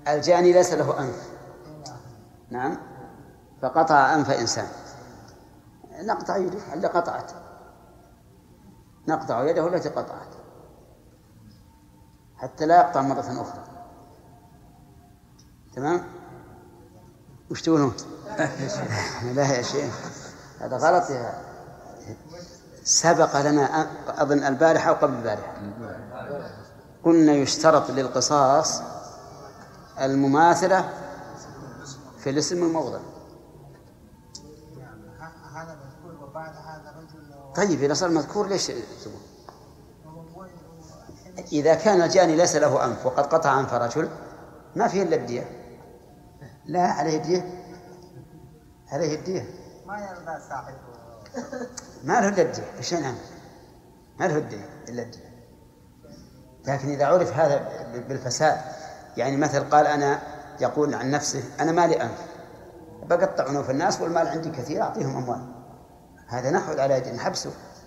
الجاني ليس له أنف، نعم، فقطع أنف إنسان، نقطع يده اللي قطعت، نقطع يده التي قطعت حتى لا يقطع مرة أخرى. تمام؟ وش تقولون؟ لا يا شيخ هذا غلط. سبق لنا أظن البارحة أو قبل البارحة قلنا يشترط للقصاص المماثلة في الاسم الموضع. طيب إذا صار مذكور ليش تقول؟ إذا كان الجاني ليس له أنف وقد قطع أنف رجل ما فيه إلا الدية. لا عليه الدية، عليه الدية، ما يرضى صاحبه، ما له إلا الدية. إيش نعمل؟ ما له الدية إلا الدية. لكن إذا عرف هذا بالفساد، يعني مثل قال أنا، يقول عن نفسه أنا مالي أنف بقطع عنوف الناس والمال عندي كثير أعطيهم أموال، هذا نحول على يد نحبسه.